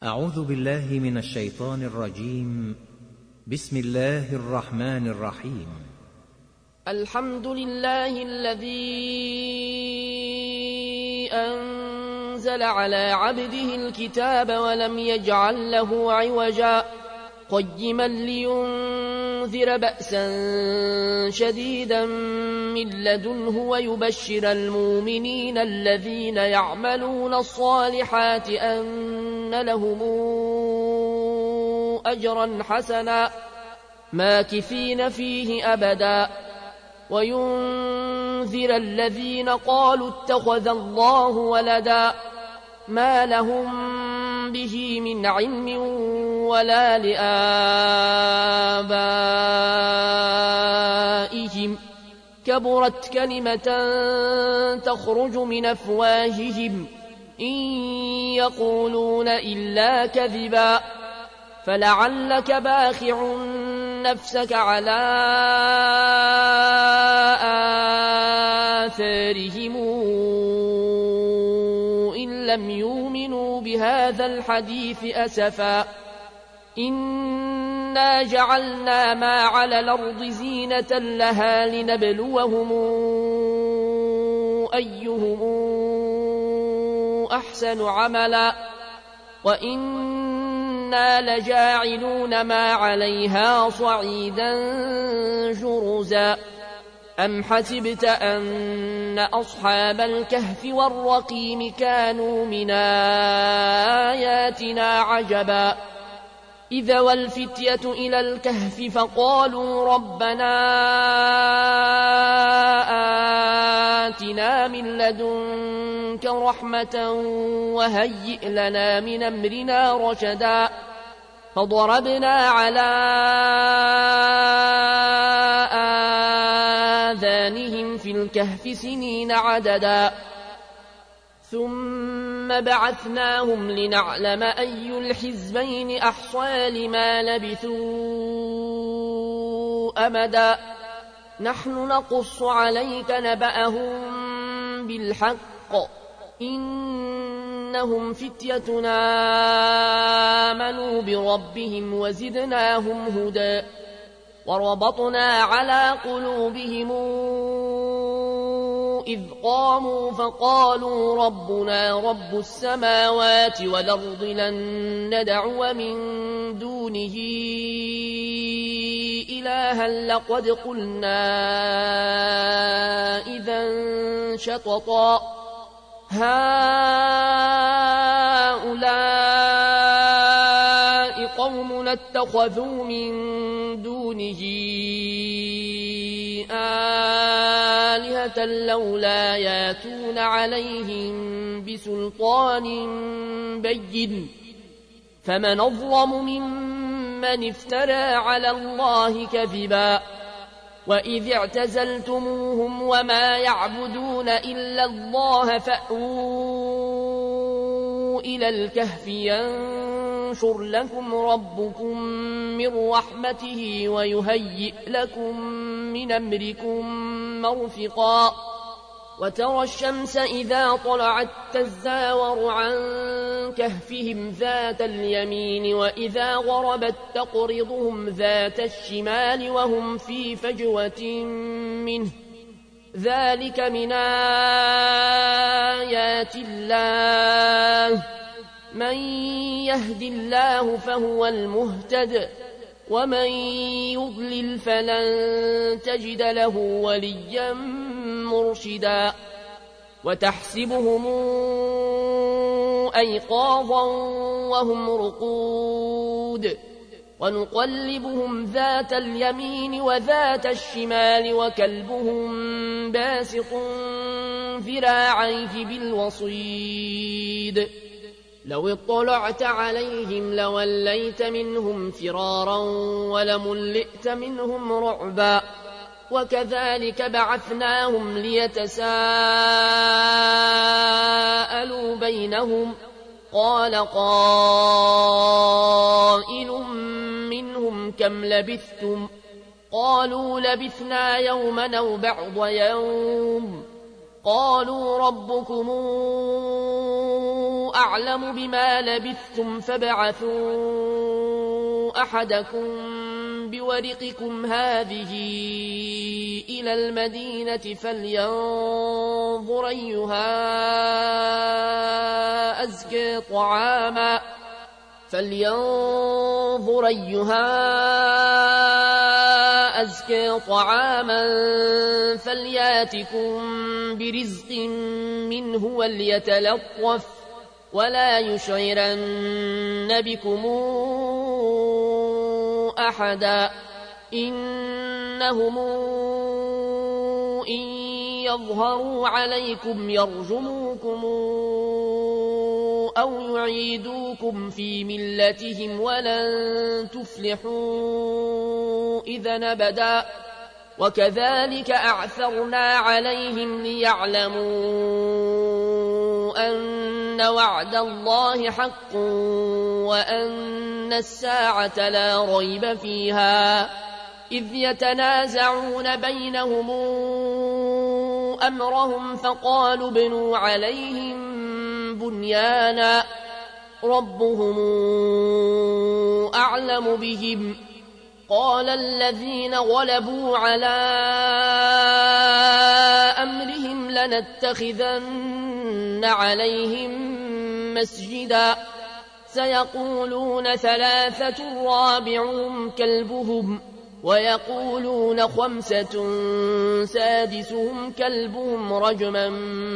أعوذ بالله من الشيطان الرجيم. بسم الله الرحمن الرحيم. الحمد لله الذي أنزل على عبده الكتاب ولم يجعل له عوجا قيما لينذر بأسا شديدا من لدنه ويبشر المؤمنين الذين يعملون الصالحات أن لهم أجرا حسنا ماكثين فيه أبدا وينذر الذين قالوا اتخذ الله ولدا ما لهم به من علم ولا لآبائهم كبرت كلمة تخرج من أفواههم إن يقولون إلا كذبا فلعلك باخع نفسك على آثارهم إن لم يؤمنوا بهذا الحديث أسفا إنا جعلنا ما على الأرض زينة لها لنبلوهم أيهم أحسن عملا وإنا لجاعلون ما عليها صعيدا جرزا أم حسبت أن أصحاب الكهف والرقيم كانوا من آياتنا عجبا إذا والفتية إلى الكهف فقالوا ربنا آتنا من لدنك رحمة وهيئ لنا من أمرنا رشدا فضربنا على آذانهم في الكهف سنين عددا ثم بعثناهم لنعلم أي الحزبين أحصى لما لبثوا أمدا نحن نقص عليك نبأهم بالحق إنهم فتيتنا آمنوا بربهم وزدناهم هدى وربطنا على قلوبهم إذ قاموا فقالوا ربنا رب السماوات والأرض لن ندعو من دونه إلها لقد قلنا إذا شططا هؤلاء قوم اتخذوا من دونه آلهة لولا ياتون عليهم بسلطان بين فمن أظلم ممن افترى على الله كذبا وإذ اعتزلتموهم وما يعبدون إلا الله فأووا إلى الكهف ينشر لكم ربكم من رحمته ويهيئ لكم من أمركم مرفقا وترى الشمس إذا طلعت تزاور عن كهفهم ذات اليمين وإذا غربت تقرضهم ذات الشمال وهم في فجوة منه ذلك من آيات الله من يهد الله فهو المهتد ومن يضلل فلن تجد له وليا مرشدا وتحسبهم أيقاظا وهم رقود ونقلبهم ذات اليمين وذات الشمال وكلبهم باسط ذراعيه بالوصيد لو اطلعت عليهم لوليت منهم فرارا ولملئت منهم رعبا وكذلك بعثناهم ليتساءلوا بينهم قال قائل منهم كم لبثتم قالوا لبثنا يوما أو بعض يوم قالوا ربكم أعلم بما لبثتم فابعثوا أحدكم بورقكم هذه إلى المدينة فلينظر أيها أزكى طعاما فلياتكم برزق منه وليتلطف ولا يشعرن بكم أحدا إنهم إن يظهروا عليكم يرجموكم أو يعيدوكم في ملتهم ولن تفلحوا إذا أبدا وكذلك أعثرنا عليهم ليعلموا أن وعد الله حق وأن الساعة لا ريب فيها إذ يتنازعون بينهم أمرهم فقالوا ابنوا عليهم بنيانا ربهم أعلم بهم قال الذين غلبوا على أمرهم لنتخذن عليهم مسجدا سيقولون 3 رابعهم كلبهم ويقولون 5 سادسهم كلبهم رجما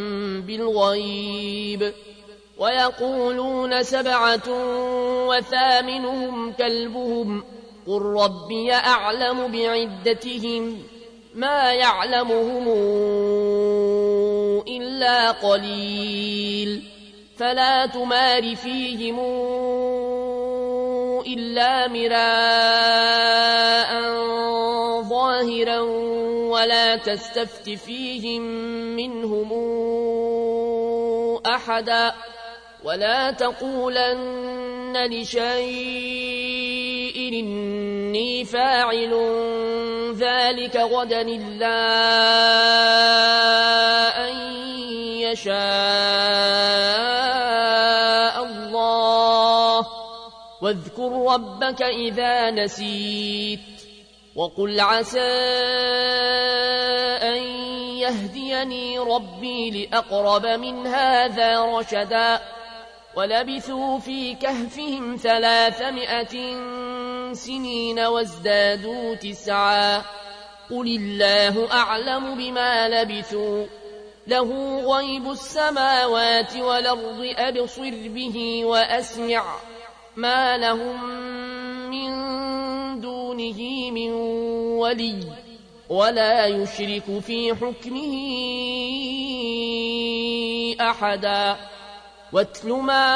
بالغيب ويقولون 7 وثامنهم كلبهم قل ربي أعلم بعدتهم ما يعلمهم إلا قليل فلا تمار فيهم إلا مراء ظاهرا ولا تستفت فيهم منهم أحدا ولا تقولن لشيء إني فاعل ذلك غدا إلا أن يشاء الله واذكر ربك إذا نسيت وقل عسى أن يهديني ربي لأقرب من هذا رشدا ولبثوا في كهفهم 300 سنين وازدادوا 9 قل الله أعلم بما لبثوا له غيب السماوات والأرض أبصر به وأسمع ما لهم من دونه من ولي ولا يشرك في حكمه أحدا واتل ما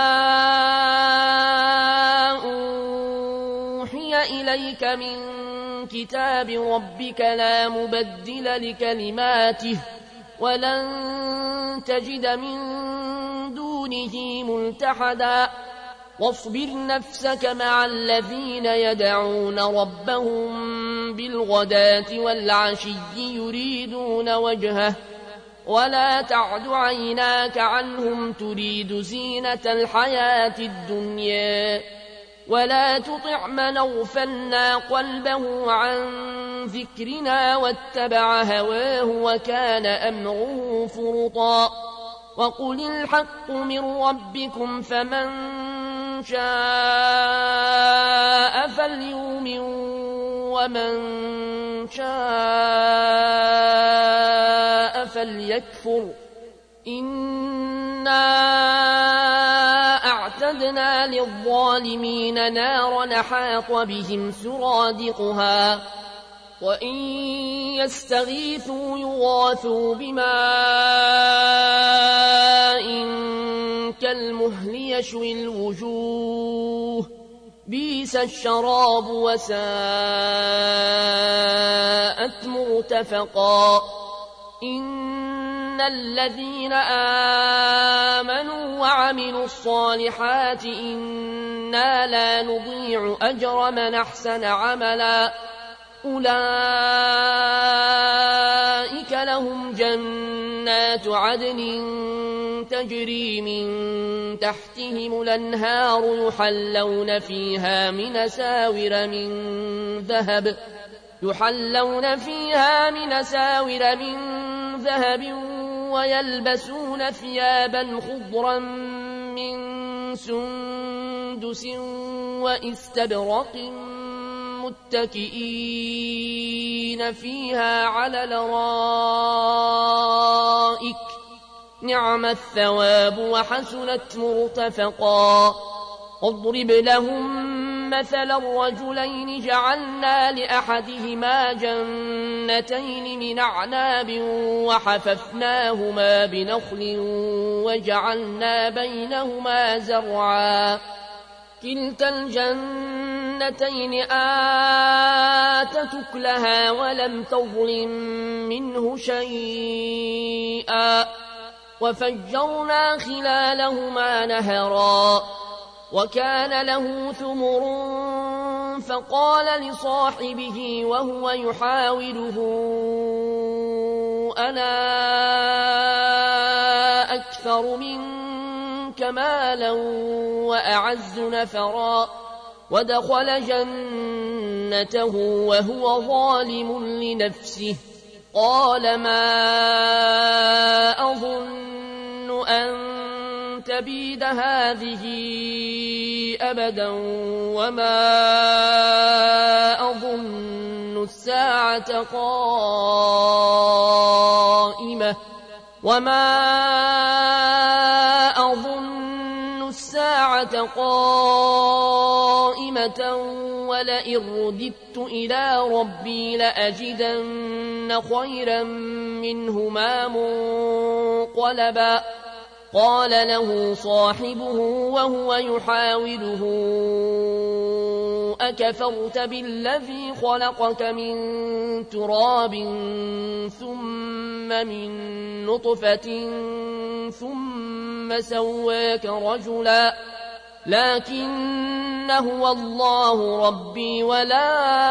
أوحي إليك من كتاب ربك لا مبدل لكلماته ولن تجد من دونه ملتحدا واصبر نفسك مع الذين يدعون ربهم بالغداة والعشي يريدون وجهه ولا تعد عيناك عنهم تريد زينة الحياة الدنيا ولا تطع من أغفلنا قلبه عن ذكرنا واتبع هواه وكان أمره فرطا وقل الحق من ربكم فمن شاء فليؤمن ومن شاء فليكفر إنا أعتدنا للظالمين نارا حاط بهم سرادقها وإن يستغيثوا يغاثوا بماء كالمهل يشوي الوجوه بئس الشراب وساءت مرتفقا إن الذين آمنوا وعملوا الصالحات إنا لا نضيع أجر من أحسن عملا أولئك لهم جنات عدن تجري من تحتهم الأنهار يحلون فيها من ساور من ذهب ويلبسون ثيابا خضرا من سندس واستبرق متكئين فيها على الارائك نعم الثواب وحسنت مرتفقا اضرب لهم مثلا الرجلين جعلنا لأحدهما جنتين من أعناب وحففناهما بنخل وجعلنا بينهما زرعا كلتا الجنتين آتت أكلها ولم تظلم منه شيئا وفجرنا خلالهما نهرا وكان له ثمر فقال لصاحبه وهو يحاوره أنا أكثر منك مالا وأعز نفرا ودخل جنته وهو ظالم لنفسه قال ما أظن أن تبيد هذه أبدا وما أظن الساعة قائمة ولئن رددت إلى ربي لأجدن خيرا منهما منقلبا قال له صاحبه وهو يحاوره أكفرت بالذي خلقك من تراب ثم من نطفة ثم سواك رجلا لكن هو الله ربي ولا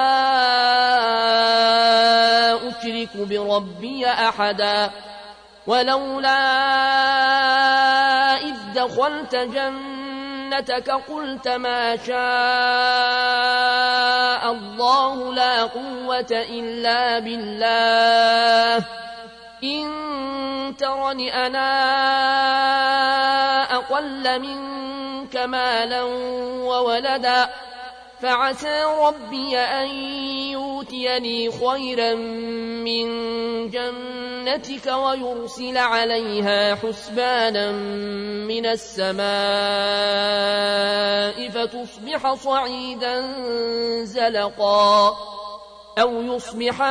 أشرك بربي أحدا ولولا إذ دخلت جنتك قلت ما شاء الله لا قوة إلا بالله إن ترني أنا أقل منك مالا وولدا فعسى ربي أن يؤتيني خيرا من جنتك ويرسل عليها حسبانا من السماء فتصبح صعيدا زلقا أو يصبح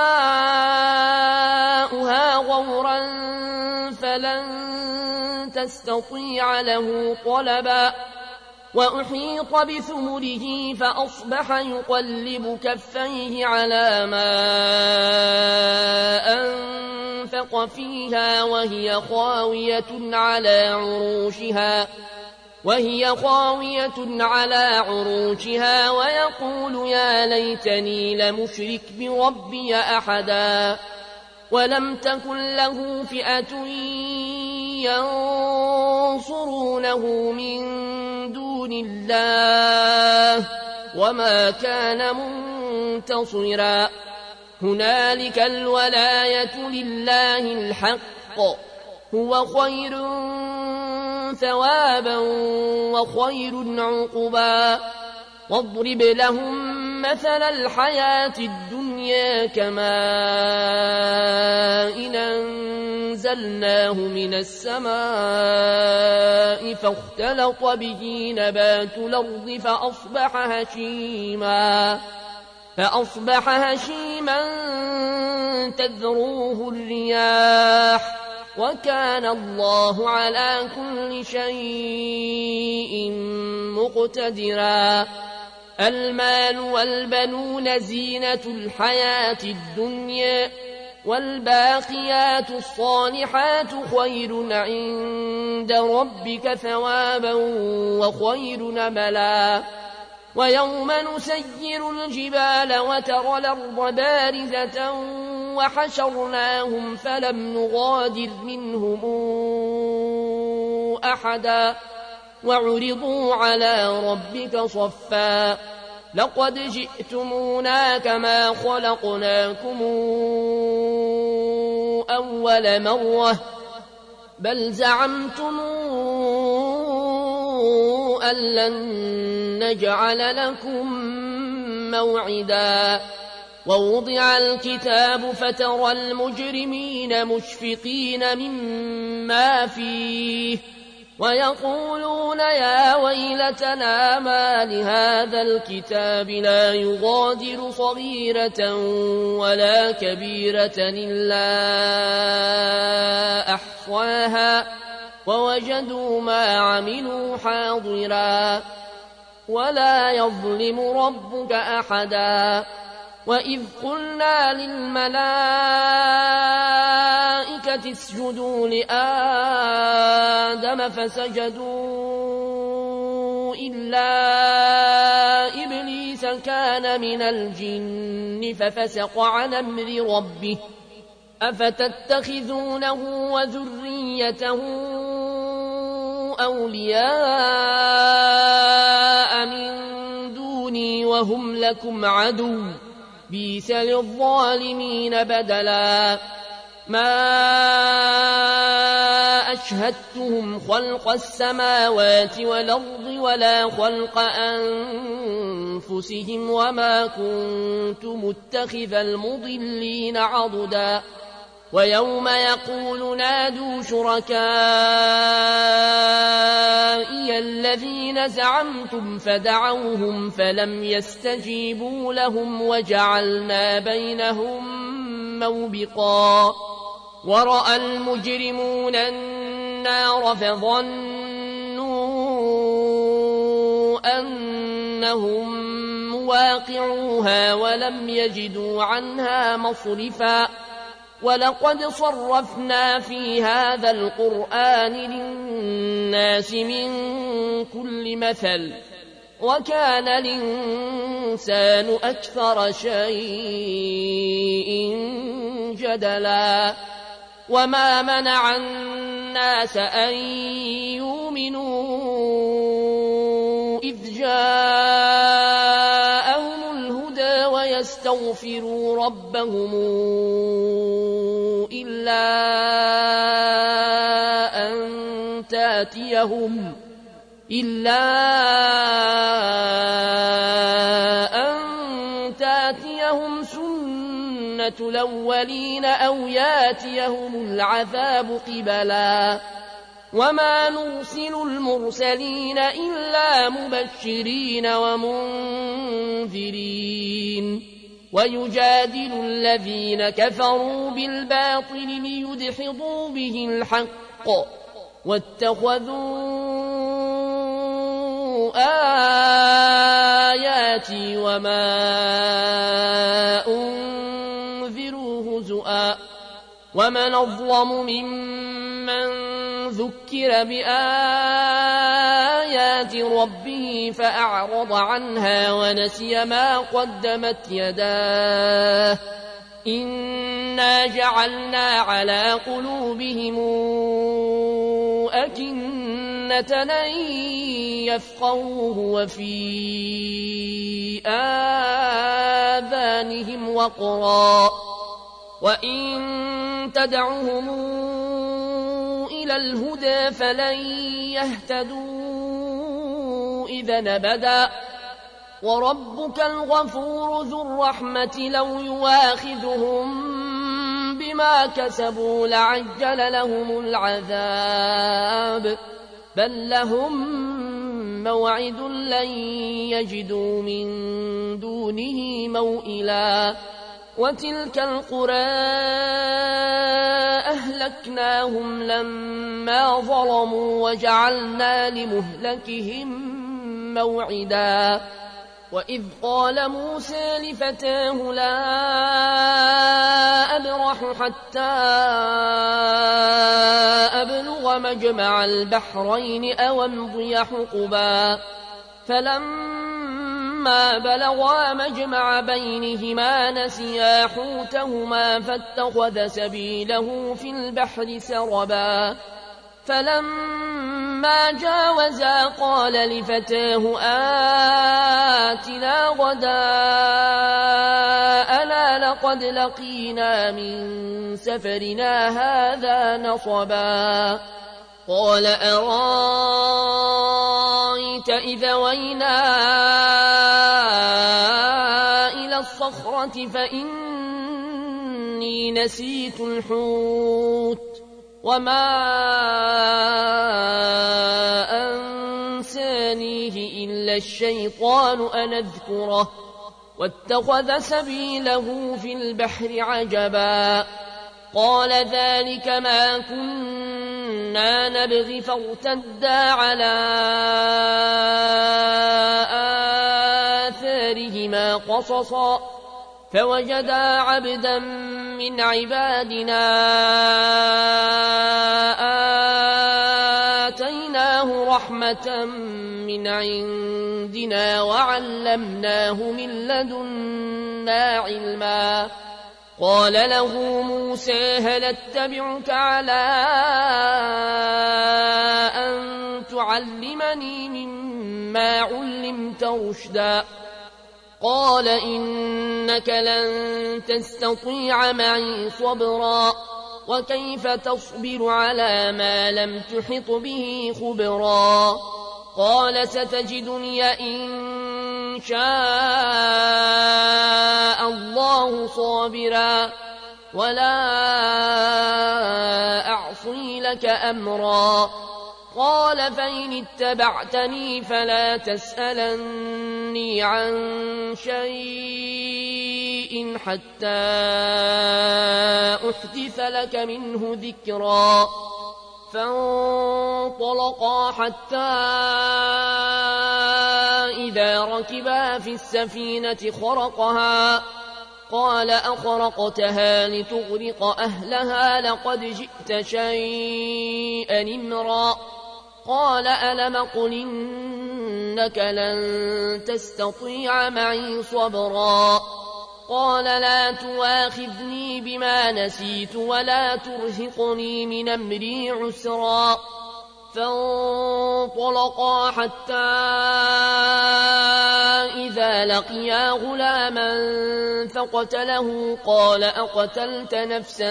ماؤها غورا فلن تستطيع له طلبا وأحيط بثمره فأصبح يقلب كفيه على ما أنفق فيها وهي خاوية على عروشها ويقول يا ليتني لمشرك بربي أحدا ولم تكن له فئة ينصرونه من دون الله وما كان منتصرا هنالك الولاية لله الحق هو خير ثوابا وخير عقبا واضرب لهم مثل الحياة الدنيا كماء أنزلناه من السماء فاختلط به نبات الأرض فأصبح هشيما تذروه الرياح وكان الله على كل شيء مقتدرا المال والبنون زينة الحياة الدنيا والباقيات الصالحات خير عند ربك ثوابا وخير نملا ويوم نسير الجبال وترى الأرض بارزة وحشرناهم فلم نغادر منهم أحدا وعرضوا على ربك صفا لقد جئتمونا كما خلقناكم أول مرة بل زعمتم أن لن نجعل لكم موعدا ووضع الكتاب فترى المجرمين مشفقين مما فيه ويقولون يا ويلتنا ما لهذا الكتاب لا يغادر صغيرة ولا كبيرة إلا أحصاها ووجدوا ما عملوا حاضرا ولا يظلم ربك أحدا وإذ قلنا للملائكة اسجدوا لآدم فسجدوا إلا إبليس كان من الجن ففسق عن أمر ربه أفتتخذونه وذريته أولياء من دوني وهم لكم عدو بئس للظالمين بدلا ما أشهدتهم خلق السماوات والأرض ولا خلق أنفسهم وما كنت متخذ المضلين عضدا ويوم يقول نادوا شركائي الذين زعمتم فدعوهم فلم يستجيبوا لهم وجعلنا بينهم موبقا ورأى المجرمون النار فظنوا أنهم مواقعوها ولم يجدوا عنها مصرفا ولقد صرفنا في هذا القرآن للناس من كل مثل وكان الإنسان أكثر شيء جدلا وما منع الناس أن يؤمنوا إذ جاءهم الهدى ويستغفروا ربهم إلا أن تاتيهم سنة الأولين أو ياتيهم العذاب قبلا وما نرسل المرسلين إلا مبشرين ومنذرين ويجادل الذين كفروا بالباطل ليدحضوا به الحق واتخذوا آياتي وما أنذروا هزؤا ومن أظلم ممن ذكر بآيات ربه فأعرض عنها ونسي ما قدمت يداه إنا جعلنا على قلوبهم أكنة أن يفقهوه وفي آذانهم وقرا وإن تدعهم إلى الهدى فلن يهتدوا إذا أبدا وربك الغفور ذو الرحمة لو يواخذهم بما كسبوا لعجل لهم العذاب بل لهم موعد لن يجدوا من دونه موئلا وتلك القرى أهلكناهم لما ظلموا وجعلنا لمهلكهم موعدا وإذ قال موسى لفتاه لا أبرح حتى أبلغ مجمع البحرين أو أمضي حقبا فلما بلغا مجمع بينهما نسيا حوتهما فاتخذ سبيله في البحر سربا فلما فلما جاوزا قال لفتاه آتنا غداءنا لقد لقينا من سفرنا هذا نصبا قال أرايت إذا وينا إلى الصخرة فإني نسيت الحوت وما أنسانيه إلا الشيطان أن أذكره واتخذ سبيله في البحر عجبا قال ذلك ما كنا نبغي فارتدا على آثارهما قصصا فوجدا عبدا من عبادنا آتيناه رحمة من عندنا وعلمناه من لدنا علما قال له موسى هل اتبعك على أن تعلمني مما علمت رشدا قال إنك لن تستطيع معي صبرا وكيف تصبر على ما لم تحط به خبرا قال ستجدني إن شاء الله صابرا ولا أعصي لك أمرا قال فإن اتبعتني فلا تسألني عن شيء حتى أحدث لك منه ذكرا فانطلقا حتى إذا ركبا في السفينة خرقها قال أخرقتها لتغرق أهلها لقد جئت شيئا إمرا قال ألم قل إنك لن تستطيع معي صبرا قال لا تواخذني بما نسيت ولا ترهقني من أمري عسرا فانطلقا حتى إذا لقيا غلاما فقتله قال أقتلت نفسا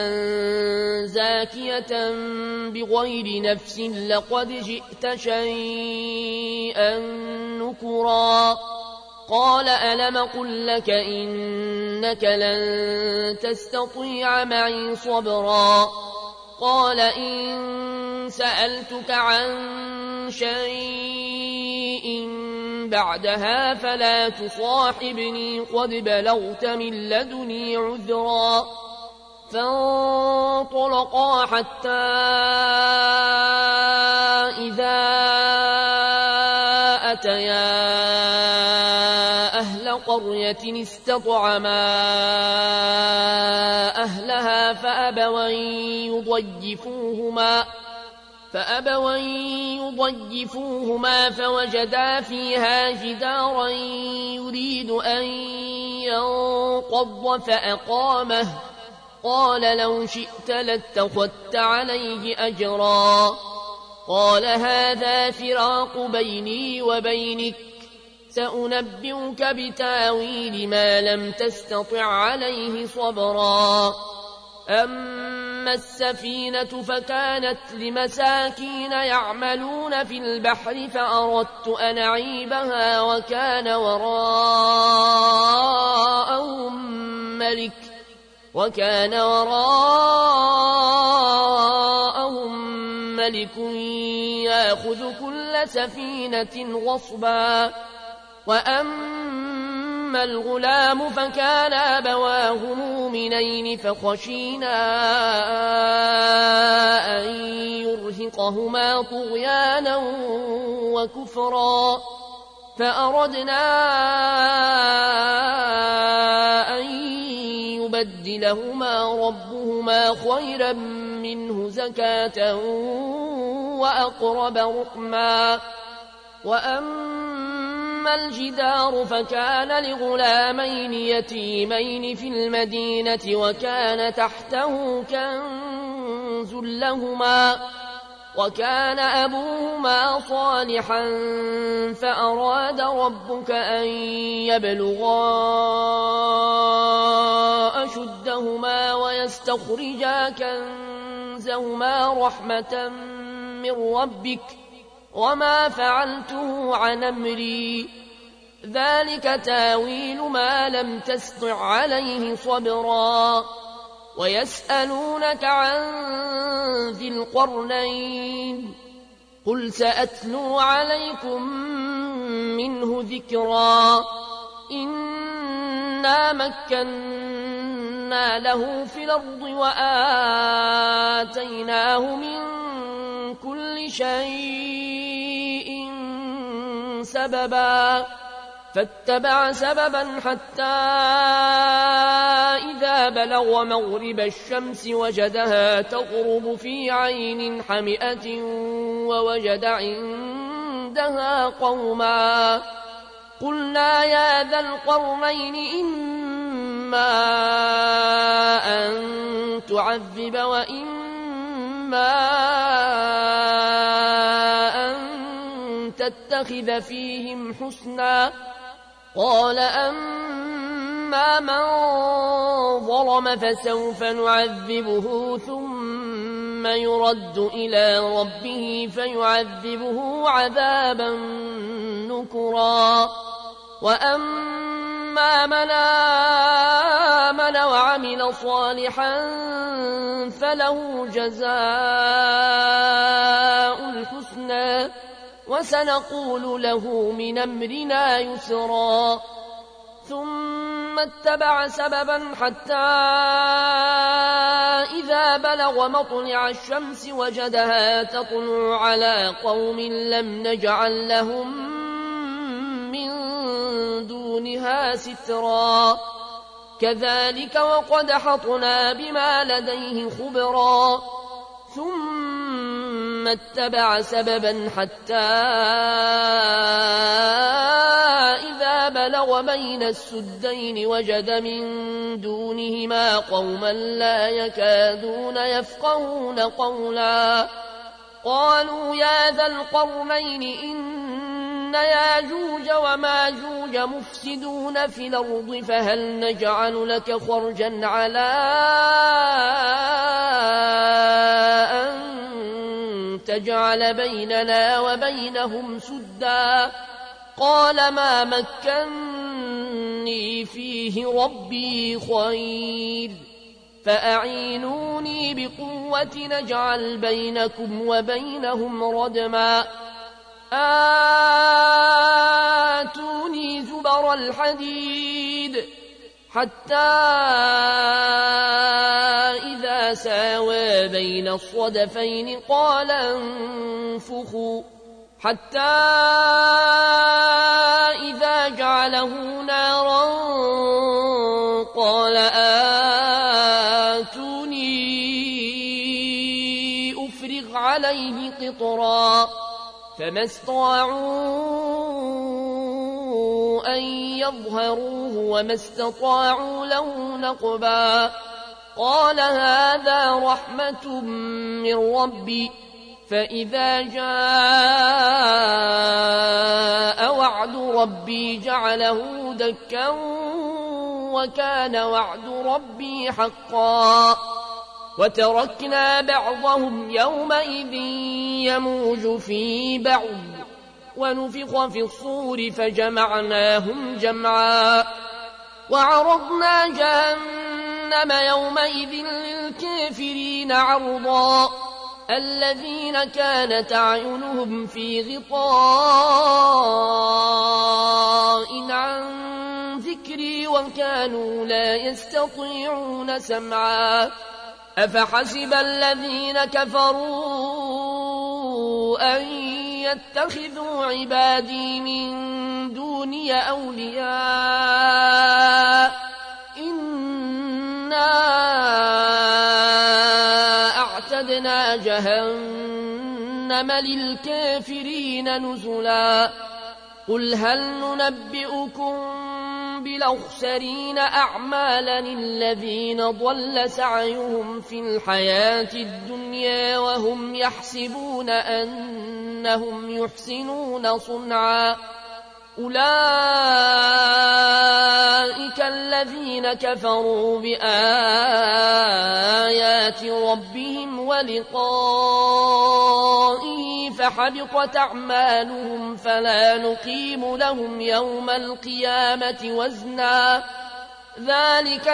زاكية بغير نفس لقد جئت شيئا نكرا قال ألم قل لك إنك لن تستطيع معي صبرا قال إن سألتك عن شيء بعدها فلا تصاحبني قد بلغت من لدني عذرا فانطلقا حتى إذا أتيا أهل قرية استطعما أهلها فأبوا يضيفوهما فوجدا فيها جدارا يريد أن ينقض فأقامه قال لو شئت لاتخذت عليه أجرا قال هذا فراق بيني وبينك سأنبئك بتاويل ما لم تستطع عليه صبرا أما السفينة فكانت لمساكين يعملون في البحر فأردت أن أعيبها وكان وراءهم ملك يأخذ كل سفينة غصبا وأما الغلام فكان أبواه مؤمنين فخشينا أن يرهقهما طغيانا وكفرا فأردنا أن يبدلهما ربهما خيرا منه زكاة وأقرب رحما وأما الجدار فكان لغلامين يتيمين في المدينة وكان تحته كنز لهما وكان أبوهما صالحا فأراد ربك أن يبلغا أشدهما ويستخرجا كنزهما رحمة من ربك وما فعلته عن أمري ذلك تاويل ما لم تسطع عليه صبرا ويسألونك عن ذي القرنين قل سأتلو عليكم منه ذكرا إنا مكنا له في الأرض وآتيناه من كل شيء سببا فاتبع سببا حتى إذا بلغ مغرب الشمس وجدها تغرب في عين حمئة ووجد عندها قوما قلنا يا ذا القرنين إما أن تعذب وإما أن تتخذ فيهم حسنا قال أما من ظلم فسوف نعذبه ثم يرد إلى ربه فيعذبه عذابا نكرا وأما من آمن وعمل صالحا فله جزاء الحسنى وسنقول له من أمرنا يسرا ثم اتبع سببا حتى إذا بلغ مطلع الشمس وجدها تطلع على قوم لم نجعل لهم من دونها سترا كذلك وقد حطنا بما لديه خبرا ثم اتبع سببا حتى إذا بلغ بين السدين وجد من دونهما قوما لا يكادون يفقهون قولا قالوا يا ذا القرنين إن ياجوج وماجوج مفسدون في الأرض فهل نجعل لك خرجا على أن تجعل بيننا وبينهم سدا قال ما مكني فيه ربي خير فأعينوني بقوة نجعل بينكم وبينهم ردما آتوني زبر الحديد حتى إذا ساوى بين الصدفين قال انفخوا حتى إذا جعله نارا قال آتوني أفرغ عليه قطرا فما استطاعوا أن يظهروه وما استطاعوا له نقبا قال هذا رحمة من ربي فإذا جاء وعد ربي جعله دكا وكان وعد ربي حقا وتركنا بعضهم يومئذ يموج في بعض ونفخ في الصور فجمعناهم جمعا وعرضنا جهنم يومئذ للكافرين عرضا الذين كانت أعينهم في غطاء عن ذكري وكانوا لا يستطيعون سمعا أفحسب الذين كفروا أن يتخذوا عبادي من دوني أولياء إنا أعتدنا جهنم للكافرين نزلا قل هل ننبئكم بالأخسرين أعمالا الذين ضل سعيهم في الحياة الدنيا وهم يحسبون أنهم يحسنون صنعا أولئك الذين كفروا بآيات ربهم ولقائه فحبطت أعمالهم فلا نقيم لهم يوم القيامة وزنا ذلك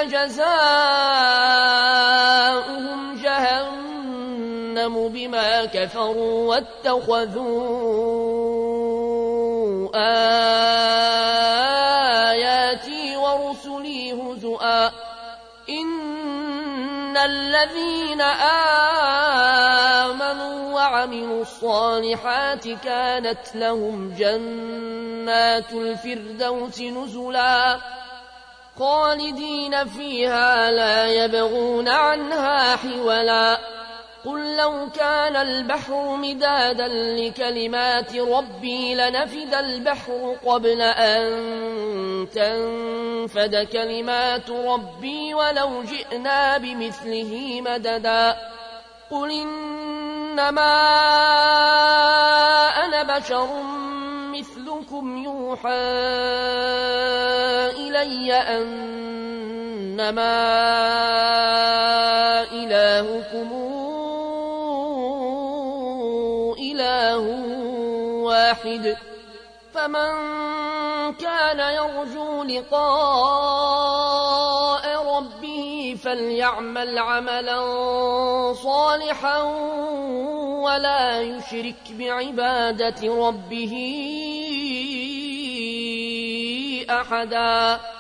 جزاؤهم جهنم بما كفروا واتخذوا آياتي ورسلي هزؤا إن الذين آمنوا وعملوا الصالحات كانت لهم جنات الفردوس نزلا خالدين فيها لا يبغون عنها حولا قل لو كان البحر مدادا لكلمات ربي لنفد البحر قبل أن تنفد كلمات ربي ولو جئنا بمثله مددا قل إنما أنا بشر مثلكم يوحى إلي أنما إلهكم إله واحد فمن كان يرجو لقاء ربه فليعمل عملا صالحا ولا يشرك بعبادة ربه أحدا